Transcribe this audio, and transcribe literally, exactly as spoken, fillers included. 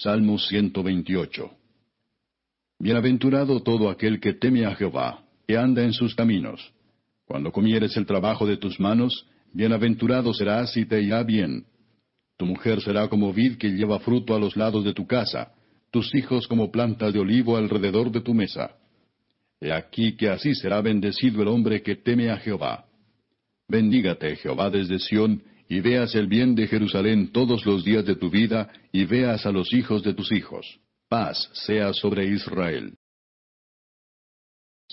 Salmo ciento veintiocho. Bienaventurado todo aquel que teme a Jehová, que anda en sus caminos. Cuando comieres el trabajo de tus manos, bienaventurado serás y te irá bien. Tu mujer será como vid que lleva fruto a los lados de tu casa, tus hijos como plantas de olivo alrededor de tu mesa. He aquí que así será bendecido el hombre que teme a Jehová. Bendígate Jehová desde Sión, y veas el bien de Jerusalén todos los días de tu vida, y veas a los hijos de tus hijos. Paz sea sobre Israel.